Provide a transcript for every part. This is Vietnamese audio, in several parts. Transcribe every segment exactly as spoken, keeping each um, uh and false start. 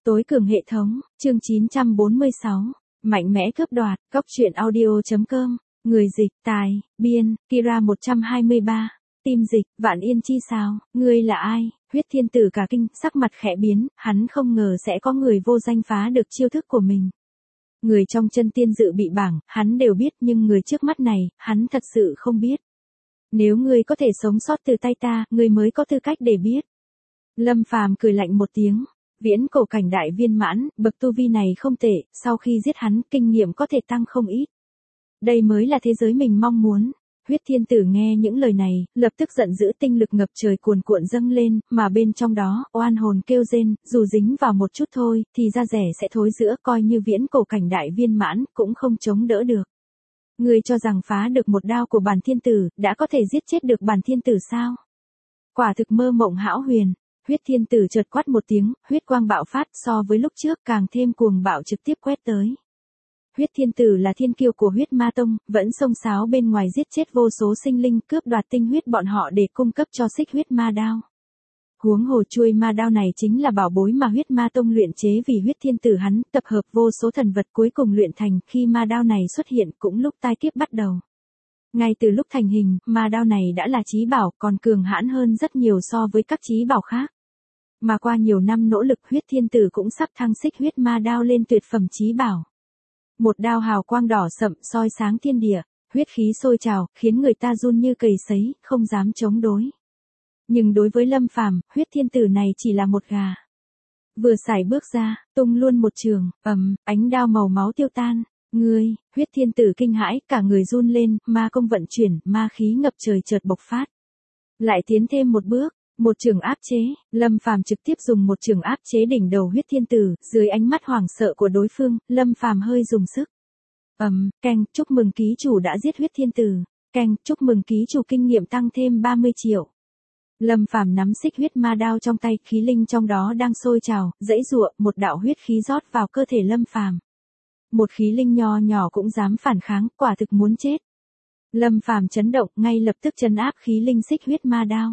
Tối cường hệ thống, chương chín trăm bốn mươi sáu, mạnh mẽ cướp đoạt, cóc truyện audio.com, người dịch, tài, biên, Kira một trăm hai mươi ba, tim dịch, Vạn Yên chi sao, ngươi là ai? Huyết Thiên Tử cả kinh, sắc mặt khẽ biến, hắn không ngờ sẽ có người vô danh phá được chiêu thức của mình. Người trong chân tiên dự bị bảng, hắn đều biết nhưng người trước mắt này, hắn thật sự không biết. Nếu ngươi có thể sống sót từ tay ta, ngươi mới có tư cách để biết. Lâm Phàm cười lạnh một tiếng. Viễn cổ cảnh đại viên mãn, bậc tu vi này không tệ, sau khi giết hắn, kinh nghiệm có thể tăng không ít. Đây mới là thế giới mình mong muốn. Huyết Thiên Tử nghe những lời này, lập tức giận dữ, tinh lực ngập trời cuồn cuộn dâng lên, mà bên trong đó, oan hồn kêu rên, dù dính vào một chút thôi, thì da rẻ sẽ thối rữa, coi như viễn cổ cảnh đại viên mãn, cũng không chống đỡ được. Ngươi cho rằng phá được một đao của bản thiên tử, đã có thể giết chết được bản thiên tử sao? Quả thực mơ mộng hão huyền. Huyết Thiên Tử chợt quát một tiếng, huyết quang bạo phát, so với lúc trước càng thêm cuồng bạo trực tiếp quét tới. Huyết Thiên Tử là thiên kiêu của huyết ma tông, vẫn xông xáo bên ngoài giết chết vô số sinh linh, cướp đoạt tinh huyết bọn họ để cung cấp cho xích huyết ma đao. Huống hồ chuôi ma đao này chính là bảo bối mà huyết ma tông luyện chế vì Huyết Thiên Tử hắn tập hợp vô số thần vật cuối cùng luyện thành, khi ma đao này xuất hiện cũng lúc tai kiếp bắt đầu. Ngay từ lúc thành hình, ma đao này đã là chí bảo, còn cường hãn hơn rất nhiều so với các chí bảo khác. Mà qua nhiều năm nỗ lực, Huyết Thiên Tử cũng sắp thăng xích huyết ma đao lên tuyệt phẩm chí bảo. Một đao hào quang đỏ sậm soi sáng thiên địa, huyết khí sôi trào, khiến người ta run như cầy sấy, không dám chống đối. Nhưng đối với Lâm Phàm, Huyết Thiên Tử này chỉ là một gà. Vừa sải bước ra, tung luôn một trường, ầm, ánh đao màu máu tiêu tan. Ngươi, Huyết Thiên Tử kinh hãi, cả người run lên, ma công vận chuyển, ma khí ngập trời chợt bộc phát. Lại tiến thêm một bước. Một trường áp chế, Lâm Phàm trực tiếp dùng một trường áp chế đỉnh đầu Huyết Thiên Tử, dưới ánh mắt hoảng sợ của đối phương, Lâm Phàm hơi dùng sức. Ầm, um, canh, chúc mừng ký chủ đã giết Huyết Thiên Tử, canh, chúc mừng ký chủ kinh nghiệm tăng thêm ba mươi triệu. Lâm Phàm nắm xích huyết ma đao trong tay, khí linh trong đó đang sôi trào, dãy giụa, một đạo huyết khí rót vào cơ thể Lâm Phàm. Một khí linh nho nhỏ cũng dám phản kháng, quả thực muốn chết. Lâm Phàm chấn động, ngay lập tức trấn áp khí linh xích huyết ma đao.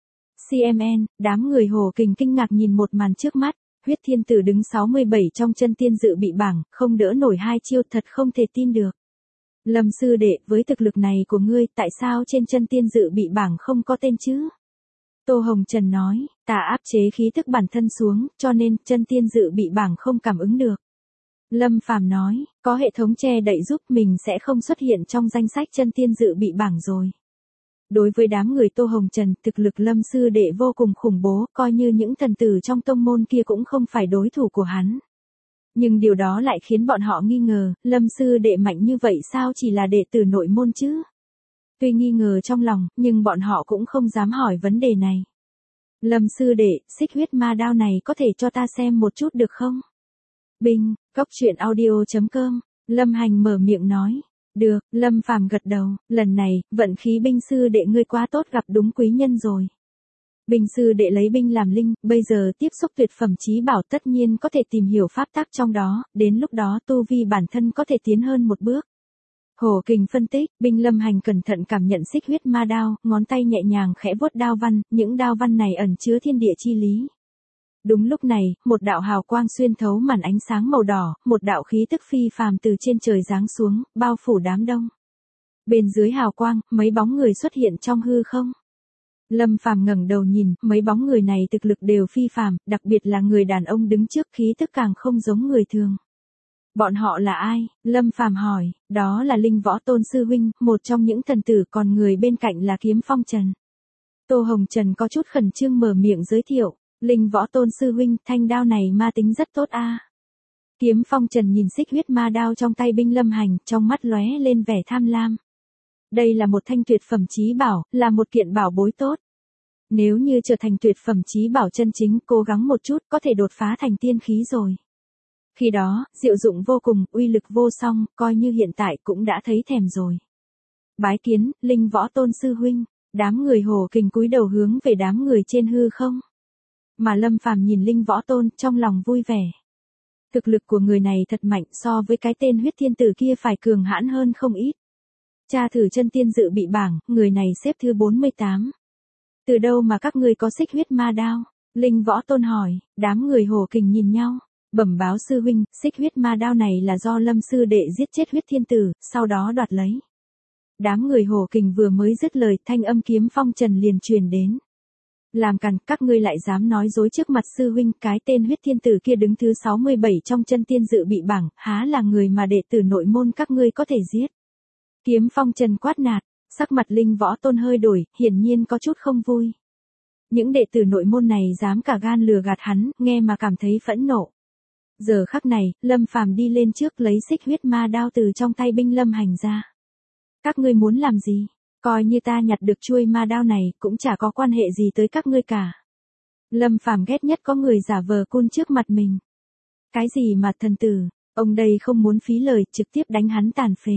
xê em en, đám người Hồ Kình kinh ngạc nhìn một màn trước mắt, Huyết Thiên Tử đứng sáu mươi bảy trong chân tiên dự bị bảng, không đỡ nổi hai chiêu, thật không thể tin được. Lâm sư đệ, với thực lực này của ngươi, tại sao trên chân tiên dự bị bảng không có tên chứ? Tô Hồng Trần nói, ta áp chế khí thức bản thân xuống, cho nên chân tiên dự bị bảng không cảm ứng được. Lâm Phàm nói, có hệ thống che đậy giúp mình sẽ không xuất hiện trong danh sách chân tiên dự bị bảng rồi. Đối với đám người Tô Hồng Trần, thực lực Lâm sư đệ vô cùng khủng bố, coi như những thần tử trong tông môn kia cũng không phải đối thủ của hắn. Nhưng điều đó lại khiến bọn họ nghi ngờ, Lâm sư đệ mạnh như vậy sao chỉ là đệ tử nội môn chứ? Tuy nghi ngờ trong lòng, nhưng bọn họ cũng không dám hỏi vấn đề này. Lâm sư đệ, xích huyết ma đao này có thể cho ta xem một chút được không? Binh, cóc truyện audio.com, Lâm Hành mở miệng nói. Được, Lâm Phàm gật đầu, lần này, vận khí binh sư đệ ngươi quá tốt, gặp đúng quý nhân rồi. Binh sư đệ lấy binh làm linh, bây giờ tiếp xúc tuyệt phẩm chí bảo tất nhiên có thể tìm hiểu pháp tắc trong đó, đến lúc đó tu vi bản thân có thể tiến hơn một bước. Hồ Kình phân tích, binh Lâm Hành cẩn thận cảm nhận xích huyết ma đao, ngón tay nhẹ nhàng khẽ vuốt đao văn, những đao văn này ẩn chứa thiên địa chi lý. Đúng lúc này, một đạo hào quang xuyên thấu màn ánh sáng màu đỏ, một đạo khí tức phi phàm từ trên trời giáng xuống, bao phủ đám đông. Bên dưới hào quang, mấy bóng người xuất hiện trong hư không. Lâm Phàm ngẩng đầu nhìn, mấy bóng người này thực lực đều phi phàm, đặc biệt là người đàn ông đứng trước khí tức càng không giống người thường. Bọn họ là ai? Lâm Phàm hỏi, đó là Linh Võ Tôn sư huynh, một trong những thần tử, còn người bên cạnh là Kiếm Phong Trần. Tô Hồng Trần có chút khẩn trương mở miệng giới thiệu. Linh Võ Tôn sư huynh, thanh đao này ma tính rất tốt a. À. Kiếm Phong Trần nhìn xích huyết ma đao trong tay binh Lâm Hành, trong mắt lóe lên vẻ tham lam. Đây là một thanh tuyệt phẩm chí bảo, là một kiện bảo bối tốt. Nếu như trở thành tuyệt phẩm chí bảo chân chính, cố gắng một chút có thể đột phá thành tiên khí rồi. Khi đó, diệu dụng vô cùng, uy lực vô song, coi như hiện tại cũng đã thấy thèm rồi. Bái kiến, Linh Võ Tôn sư huynh, đám người Hồ Kình cúi đầu hướng về đám người trên hư không. Mà Lâm Phàm nhìn Linh Võ Tôn, trong lòng vui vẻ. Thực lực của người này thật mạnh, so với cái tên Huyết Thiên Tử kia phải cường hãn hơn không ít. Tra thử chân tiên dự bị bảng, người này xếp thứ bốn mươi tám. Từ đâu mà các ngươi có xích huyết ma đao? Linh Võ Tôn hỏi, đám người Hồ Kình nhìn nhau. Bẩm báo sư huynh, xích huyết ma đao này là do Lâm sư đệ giết chết huyết thiên tử, sau đó đoạt lấy. Đám người Hồ Kình vừa mới dứt lời, thanh âm Kiếm Phong Trần liền truyền đến. Làm càn, các ngươi lại dám nói dối trước mặt sư huynh, cái tên huyết thiên tử kia đứng thứ sáu mươi bảy trong chân tiên dự bị bảng, há là người mà đệ tử nội môn các ngươi có thể giết. Kiếm Phong Trần quát nạt, sắc mặt Linh Võ Tôn hơi đổi, hiển nhiên có chút không vui. Những đệ tử nội môn này dám cả gan lừa gạt hắn, nghe mà cảm thấy phẫn nộ. Giờ khắc này, Lâm Phàm đi lên trước lấy xích huyết ma đao từ trong tay binh Lâm Hành ra. Các ngươi muốn làm gì? Coi như ta nhặt được chuôi ma đao này, cũng chả có quan hệ gì tới các ngươi cả. Lâm Phàm ghét nhất có người giả vờ cun trước mặt mình. Cái gì mà thần tử, ông đây không muốn phí lời, trực tiếp đánh hắn tàn phế.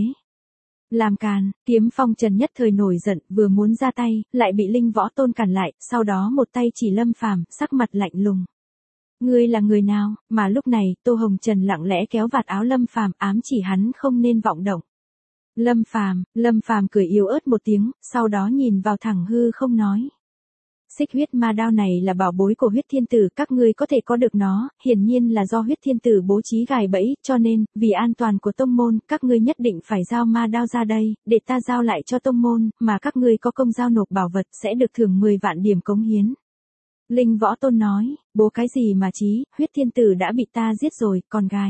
Làm càn, Kiếm Phong Trần nhất thời nổi giận, vừa muốn ra tay, lại bị Linh Võ Tôn cản lại, sau đó một tay chỉ Lâm Phàm, sắc mặt lạnh lùng. Ngươi là người nào, mà lúc này, Tô Hồng Trần lặng lẽ kéo vạt áo Lâm Phàm, ám chỉ hắn không nên vọng động. Lâm Phàm, Lâm Phàm cười yếu ớt một tiếng, sau đó nhìn vào thẳng hư không nói. Xích huyết ma đao này là bảo bối của huyết thiên tử, các ngươi có thể có được nó, hiển nhiên là do huyết thiên tử bố trí gài bẫy, cho nên, vì an toàn của tông môn, các ngươi nhất định phải giao ma đao ra đây, để ta giao lại cho tông môn, mà các ngươi có công giao nộp bảo vật sẽ được thưởng mười vạn điểm cống hiến. Linh Võ Tôn nói, bố cái gì mà chí, huyết thiên tử đã bị ta giết rồi, còn gai.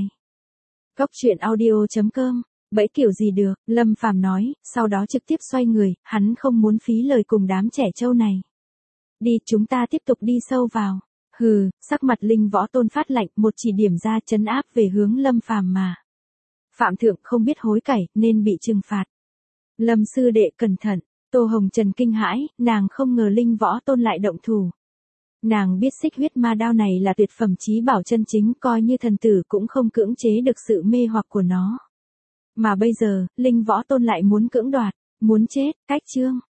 Cốc truyện audio chấm com, bẫy kiểu gì được, Lâm Phàm nói, sau đó trực tiếp xoay người, hắn không muốn phí lời cùng đám trẻ trâu này. Đi, chúng ta tiếp tục đi sâu vào. Hừ, sắc mặt Linh Võ Tôn phát lạnh, một chỉ điểm ra trấn áp về hướng Lâm Phàm mà. Phạm thượng không biết hối cải, nên bị trừng phạt. Lâm sư đệ cẩn thận, Tô Hồng Trần kinh hãi, nàng không ngờ Linh Võ Tôn lại động thủ. Nàng biết xích huyết ma đao này là tuyệt phẩm chí bảo chân chính, coi như thần tử cũng không cưỡng chế được sự mê hoặc của nó. Mà bây giờ, Linh Võ Tôn lại muốn cưỡng đoạt, muốn chết, cách chương.